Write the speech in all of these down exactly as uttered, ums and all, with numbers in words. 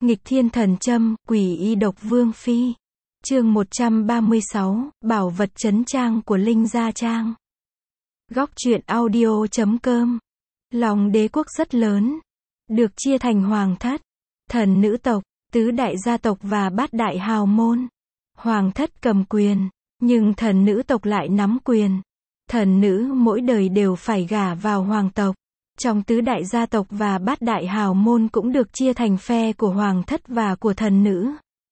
Nghịch thiên thần châm, quỷ y độc vương phi. Chương một trăm ba mươi sáu, bảo vật trấn trang của Linh Gia Trang. Góc truyện audio chấm com. Lòng đế quốc rất lớn, được chia thành hoàng thất, thần nữ tộc, tứ đại gia tộc và bát đại hào môn. Hoàng thất cầm quyền, nhưng thần nữ tộc lại nắm quyền. Thần nữ mỗi đời đều phải gả vào hoàng tộc. Trong tứ đại gia tộc và bát đại hào môn cũng được chia thành phe của hoàng thất và của thần nữ.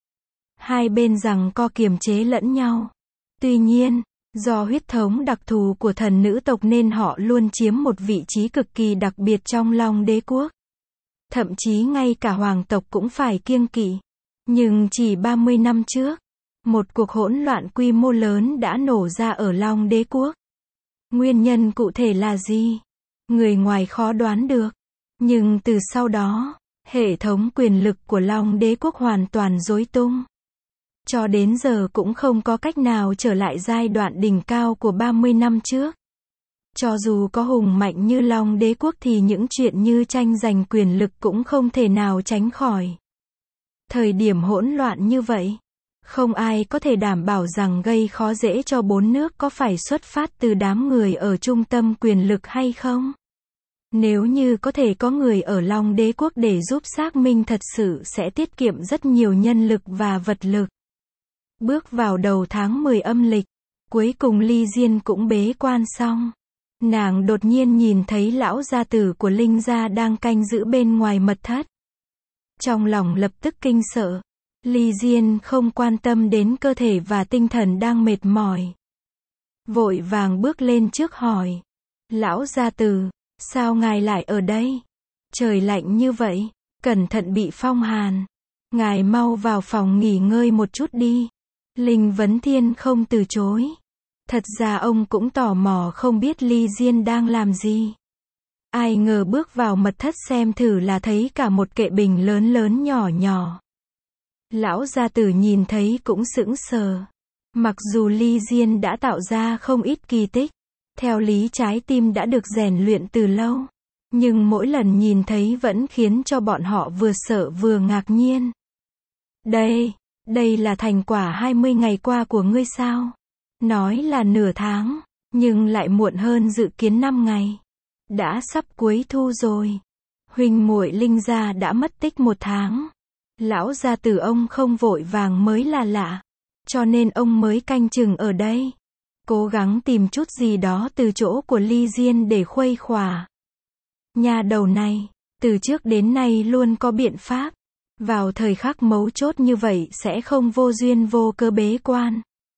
Hai bên giằng co kiềm chế lẫn nhau. Tuy nhiên, do huyết thống đặc thù của thần nữ tộc nên họ luôn chiếm một vị trí cực kỳ đặc biệt trong Long Đế quốc. Thậm chí ngay cả hoàng tộc cũng phải kiêng kỵ. Nhưng chỉ ba mươi năm trước, một cuộc hỗn loạn quy mô lớn đã nổ ra ở Long Đế quốc. Nguyên nhân cụ thể là gì? Người ngoài khó đoán được. Nhưng từ sau đó, hệ thống quyền lực của Long Đế quốc hoàn toàn rối tung. Cho đến giờ cũng không có cách nào trở lại giai đoạn đỉnh cao của ba mươi năm trước. Cho dù có hùng mạnh như Long Đế quốc thì những chuyện như tranh giành quyền lực cũng không thể nào tránh khỏi. Thời điểm hỗn loạn như vậy, không ai có thể đảm bảo rằng gây khó dễ cho bốn nước có phải xuất phát từ đám người ở trung tâm quyền lực hay không. Nếu như có thể có người ở Long Đế quốc để giúp xác minh thật sự sẽ tiết kiệm rất nhiều nhân lực và vật lực. Bước vào đầu tháng mười âm lịch, cuối cùng Ly Diên cũng bế quan xong. Nàng đột nhiên nhìn thấy lão gia tử của Linh gia đang canh giữ bên ngoài mật thất. Trong lòng lập tức kinh sợ. Ly Diên không quan tâm đến cơ thể và tinh thần đang mệt mỏi. Vội vàng bước lên trước hỏi. Lão gia tử, sao ngài lại ở đây? Trời lạnh như vậy, cẩn thận bị phong hàn. Ngài mau vào phòng nghỉ ngơi một chút đi. Linh Vấn Thiên không từ chối. Thật ra ông cũng tò mò không biết Ly Diên đang làm gì. Ai ngờ bước vào mật thất xem thử là thấy cả một kệ bình lớn lớn nhỏ nhỏ. Lão gia tử nhìn thấy cũng sững sờ. Mặc dù Ly Diên đã tạo ra không ít kỳ tích, theo lý trái tim đã được rèn luyện từ lâu, nhưng mỗi lần nhìn thấy vẫn khiến cho bọn họ vừa sợ vừa ngạc nhiên. Đây, đây là thành quả hai mươi ngày qua của ngươi sao? Nói là nửa tháng, nhưng lại muộn hơn dự kiến năm ngày. Đã sắp cuối thu rồi. Huynh muội Linh gia đã mất tích một tháng. Lão gia tử ông không vội vàng mới là lạ. Cho nên ông mới canh chừng ở đây. Cố gắng tìm chút gì đó từ chỗ của Ly Diên để khuây khỏa. Nhà đầu này, từ trước đến nay luôn có biện pháp. Vào thời khắc mấu chốt như vậy sẽ không vô duyên vô cớ bế quan.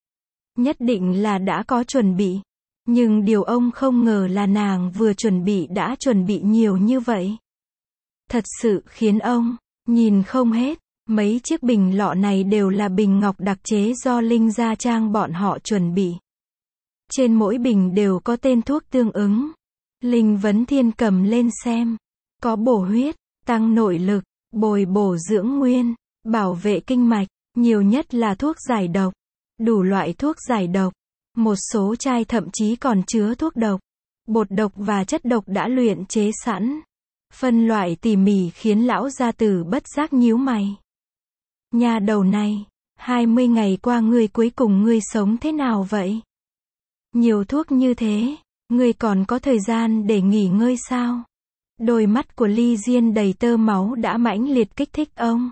Nhất định là đã có chuẩn bị. Nhưng điều ông không ngờ là nàng vừa chuẩn bị đã chuẩn bị nhiều như vậy. Thật sự khiến ông nhìn không hết. Mấy chiếc bình lọ này đều là bình ngọc đặc chế do Linh Gia Trang bọn họ chuẩn bị. Trên mỗi bình đều có tên thuốc tương ứng. Linh Vấn Thiên cầm lên xem. Có bổ huyết, tăng nội lực, bồi bổ dưỡng nguyên, bảo vệ kinh mạch, nhiều nhất là thuốc giải độc. Đủ loại thuốc giải độc. Một số chai thậm chí còn chứa thuốc độc, bột độc và chất độc đã luyện chế sẵn. Phân loại tỉ mỉ khiến lão gia tử bất giác nhíu mày. Nhà đầu này, hai mươi ngày qua ngươi cuối cùng ngươi sống thế nào vậy? Nhiều thuốc như thế, ngươi còn có thời gian để nghỉ ngơi sao? Đôi mắt của Ly Diên đầy tơ máu đã mãnh liệt kích thích ông.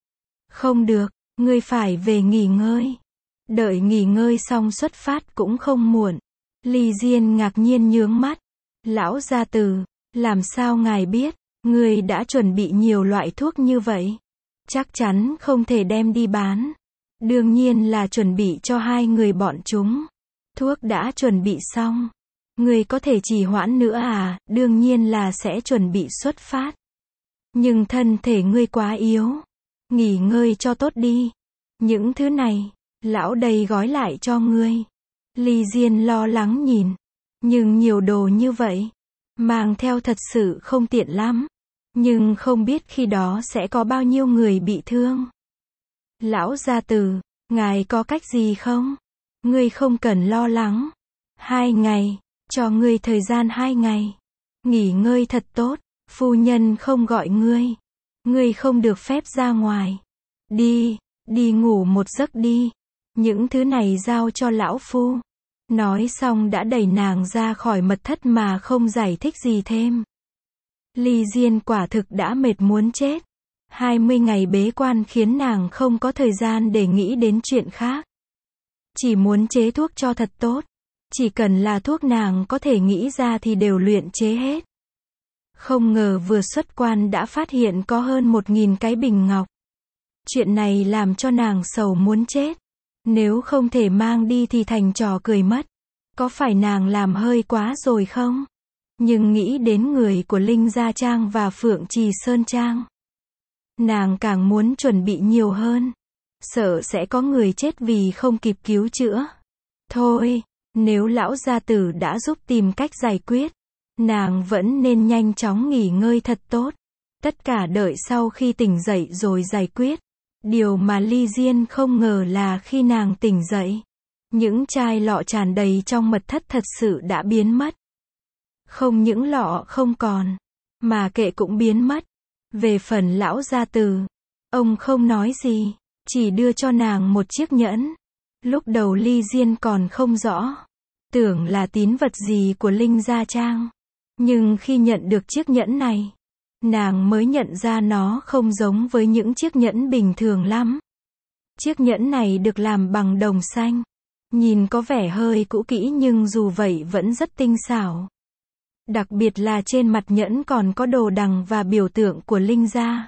Không được, ngươi phải về nghỉ ngơi. Đợi nghỉ ngơi xong xuất phát cũng không muộn. Ly Diên ngạc nhiên nhướng mắt. Lão gia tử, làm sao ngài biết, ngươi đã chuẩn bị nhiều loại thuốc như vậy? Chắc chắn không thể đem đi bán. Đương nhiên là chuẩn bị cho hai người bọn chúng. Thuốc đã chuẩn bị xong. Ngươi có thể trì hoãn nữa à? Đương nhiên là sẽ chuẩn bị xuất phát. Nhưng thân thể ngươi quá yếu. Nghỉ ngơi cho tốt đi. Những thứ này, lão đây gói lại cho ngươi. Ly Diên lo lắng nhìn. Nhưng nhiều đồ như vậy, mang theo thật sự không tiện lắm. Nhưng không biết khi đó sẽ có bao nhiêu người bị thương. Lão gia tử, ngài có cách gì không? Ngươi không cần lo lắng. Hai ngày, cho ngươi thời gian hai ngày. Nghỉ ngơi thật tốt, phu nhân không gọi ngươi. Ngươi không được phép ra ngoài. Đi, đi ngủ một giấc đi. Những thứ này giao cho lão phu. Nói xong đã đẩy nàng ra khỏi mật thất mà không giải thích gì thêm. Ly Diên quả thực đã mệt muốn chết. hai mươi ngày bế quan khiến nàng không có thời gian để nghĩ đến chuyện khác. Chỉ muốn chế thuốc cho thật tốt. Chỉ cần là thuốc nàng có thể nghĩ ra thì đều luyện chế hết. Không ngờ vừa xuất quan đã phát hiện có hơn một nghìn cái bình ngọc. Chuyện này làm cho nàng sầu muốn chết. Nếu không thể mang đi thì thành trò cười mất. Có phải nàng làm hơi quá rồi không? Nhưng nghĩ đến người của Linh Gia Trang và Phượng Trì Sơn Trang. Nàng càng muốn chuẩn bị nhiều hơn. Sợ sẽ có người chết vì không kịp cứu chữa. Thôi, nếu lão gia tử đã giúp tìm cách giải quyết, nàng vẫn nên nhanh chóng nghỉ ngơi thật tốt. Tất cả đợi sau khi tỉnh dậy rồi giải quyết. Điều mà Ly Diên không ngờ là khi nàng tỉnh dậy, những chai lọ tràn đầy trong mật thất thật sự đã biến mất. Không những lọ không còn, mà kệ cũng biến mất. Về phần lão gia tử, ông không nói gì, chỉ đưa cho nàng một chiếc nhẫn. Lúc đầu Ly Diên còn không rõ, tưởng là tín vật gì của Linh Gia Trang. Nhưng khi nhận được chiếc nhẫn này, nàng mới nhận ra nó không giống với những chiếc nhẫn bình thường lắm. Chiếc nhẫn này được làm bằng đồng xanh. Nhìn có vẻ hơi cũ kỹ nhưng dù vậy vẫn rất tinh xảo. Đặc biệt là trên mặt nhẫn còn có đồ đằng và biểu tượng của Linh Gia.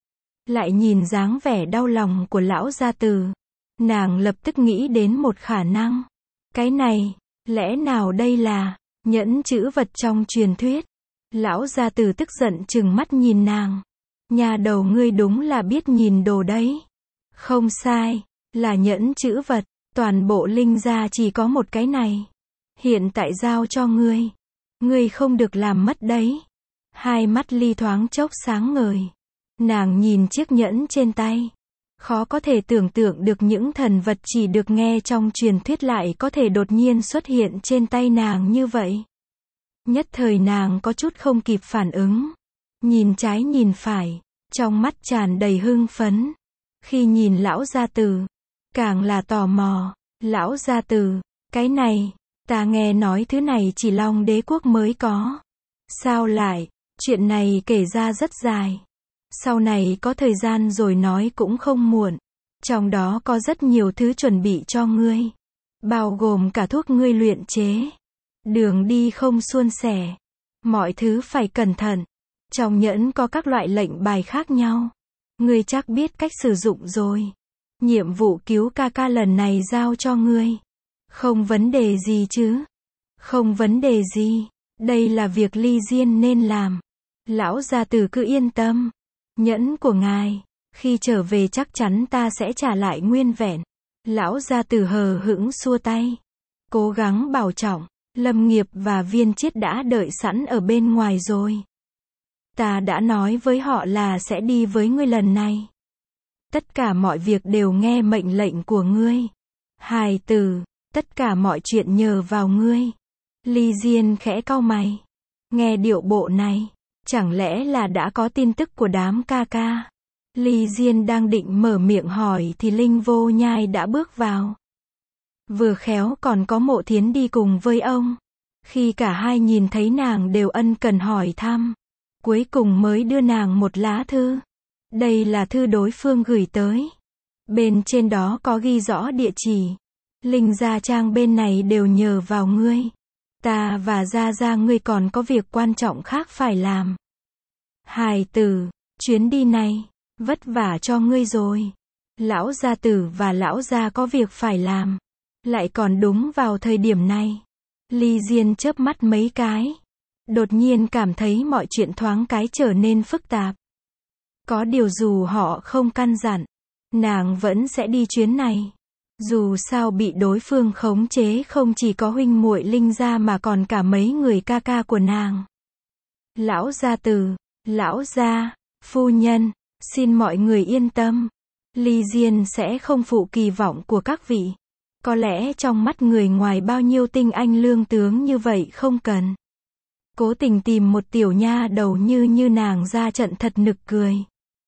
Lại nhìn dáng vẻ đau lòng của lão gia tử, nàng lập tức nghĩ đến một khả năng. Cái này, lẽ nào đây là nhẫn chữ vật trong truyền thuyết? Lão gia tử tức giận trừng mắt nhìn nàng. Nhà đầu ngươi đúng là biết nhìn đồ đấy. Không sai, là nhẫn chữ vật, toàn bộ Linh Gia chỉ có một cái này. Hiện tại giao cho ngươi. Ngươi không được làm mất đấy. Hai mắt Ly thoáng chốc sáng ngời. Nàng nhìn chiếc nhẫn trên tay. Khó có thể tưởng tượng được những thần vật chỉ được nghe trong truyền thuyết lại có thể đột nhiên xuất hiện trên tay nàng như vậy. Nhất thời nàng có chút không kịp phản ứng. Nhìn trái nhìn phải, trong mắt tràn đầy hưng phấn. Khi nhìn lão gia tử, càng là tò mò. Lão gia tử, cái này, ta nghe nói thứ này chỉ Long Đế quốc mới có. Sao lại, chuyện này kể ra rất dài. Sau này có thời gian rồi nói cũng không muộn. Trong đó có rất nhiều thứ chuẩn bị cho ngươi. Bao gồm cả thuốc ngươi luyện chế. Đường đi không suôn sẻ. Mọi thứ phải cẩn thận. Trong nhẫn có các loại lệnh bài khác nhau. Ngươi chắc biết cách sử dụng rồi. Nhiệm vụ cứu ca ca lần này giao cho ngươi. Không vấn đề gì chứ? Không vấn đề gì. Đây là việc Ly Diên nên làm. Lão gia tử cứ yên tâm. Nhẫn của ngài, khi trở về chắc chắn ta sẽ trả lại nguyên vẹn. Lão gia tử hờ hững xua tay. Cố gắng bảo trọng. Lâm Nghiệp và Viên Chiết đã đợi sẵn ở bên ngoài rồi. Ta đã nói với họ là sẽ đi với ngươi lần này. Tất cả mọi việc đều nghe mệnh lệnh của ngươi. Hài tử, tất cả mọi chuyện nhờ vào ngươi. Ly Diên khẽ cau mày. Nghe điệu bộ này, chẳng lẽ là đã có tin tức của đám ca ca? Ly Diên đang định mở miệng hỏi thì Linh Vô Nhai đã bước vào. Vừa khéo còn có Mộ Thiến đi cùng với ông. Khi cả hai nhìn thấy nàng đều ân cần hỏi thăm. Cuối cùng mới đưa nàng một lá thư. Đây là thư đối phương gửi tới. Bên trên đó có ghi rõ địa chỉ. Linh Gia Trang bên này đều nhờ vào ngươi. Ta và Gia Gia ngươi còn có việc quan trọng khác phải làm. Hài tử, chuyến đi này, vất vả cho ngươi rồi. Lão gia tử và lão gia có việc phải làm. Lại còn đúng vào thời điểm này. Ly Diên chớp mắt mấy cái. Đột nhiên cảm thấy mọi chuyện thoáng cái trở nên phức tạp. Có điều dù họ không căn dặn, nàng vẫn sẽ đi chuyến này. Dù sao bị đối phương khống chế không chỉ có huynh muội Linh gia mà còn cả mấy người ca ca của nàng. Lão gia tử, lão gia, phu nhân, xin mọi người yên tâm. Ly Diên sẽ không phụ kỳ vọng của các vị. Có lẽ trong mắt người ngoài bao nhiêu tinh anh lương tướng như vậy không cần. Cố tình tìm một tiểu nha đầu như như nàng ra trận thật nực cười.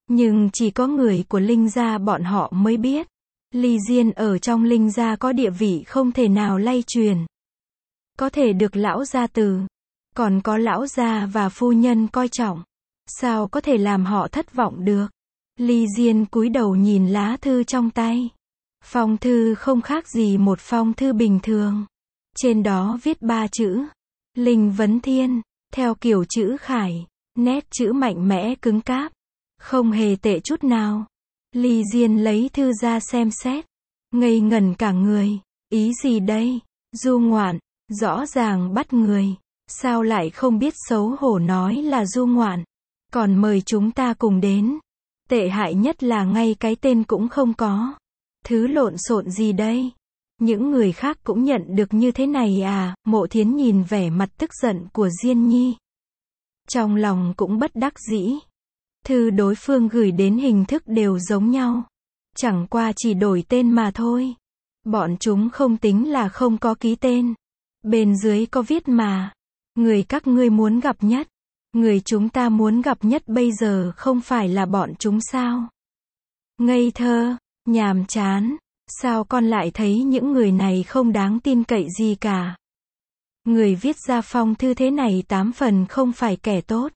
Nhưng chỉ có người của Linh gia bọn họ mới biết. Ly Diên ở trong Linh gia có địa vị không thể nào lay truyền. Có thể được lão gia từ, còn có lão gia và phu nhân coi trọng. Sao có thể làm họ thất vọng được? Ly Diên cúi đầu nhìn lá thư trong tay. Phong thư không khác gì một phong thư bình thường. Trên đó viết ba chữ. Linh Vấn Thiên, theo kiểu chữ khải, nét chữ mạnh mẽ cứng cáp. Không hề tệ chút nào. Ly Diên lấy thư ra xem xét. Ngây ngẩn cả người. Ý gì đây? Du ngoạn, rõ ràng bắt người. Sao lại không biết xấu hổ nói là du ngoạn? Còn mời chúng ta cùng đến. Tệ hại nhất là ngay cái tên cũng không có. Thứ lộn xộn gì đây? Những người khác cũng nhận được như thế này à? Mộ Thiến nhìn vẻ mặt tức giận của Diên Nhi. Trong lòng cũng bất đắc dĩ. Thư đối phương gửi đến hình thức đều giống nhau. Chẳng qua chỉ đổi tên mà thôi. Bọn chúng không tính là không có ký tên. Bên dưới có viết mà. Người các ngươi muốn gặp nhất. Người chúng ta muốn gặp nhất bây giờ không phải là bọn chúng sao? Ngây thơ, nhàm chán. Sao con lại thấy những người này không đáng tin cậy gì cả? Người viết ra phong thư thế này tám phần không phải kẻ tốt.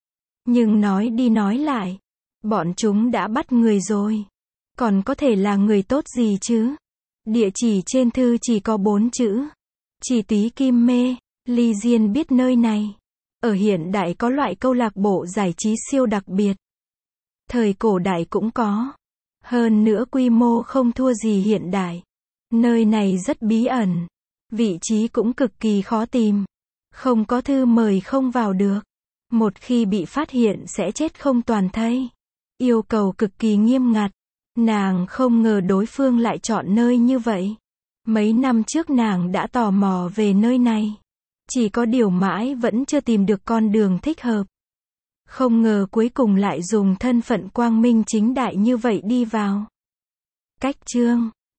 Nhưng nói đi nói lại, bọn chúng đã bắt người rồi. Còn có thể là người tốt gì chứ? Địa chỉ trên thư chỉ có bốn chữ. Chỉ Tí Kim Mê. Ly Diên biết nơi này. Ở hiện đại có loại câu lạc bộ giải trí siêu đặc biệt. Thời cổ đại cũng có. Hơn nữa quy mô không thua gì hiện đại. Nơi này rất bí ẩn. Vị trí cũng cực kỳ khó tìm. Không có thư mời không vào được. Một khi bị phát hiện sẽ chết không toàn thây. Yêu cầu cực kỳ nghiêm ngặt. Nàng không ngờ đối phương lại chọn nơi như vậy. Mấy năm trước nàng đã tò mò về nơi này. Chỉ có điều mãi vẫn chưa tìm được con đường thích hợp. Không ngờ cuối cùng lại dùng thân phận quang minh chính đại như vậy đi vào. Cách chương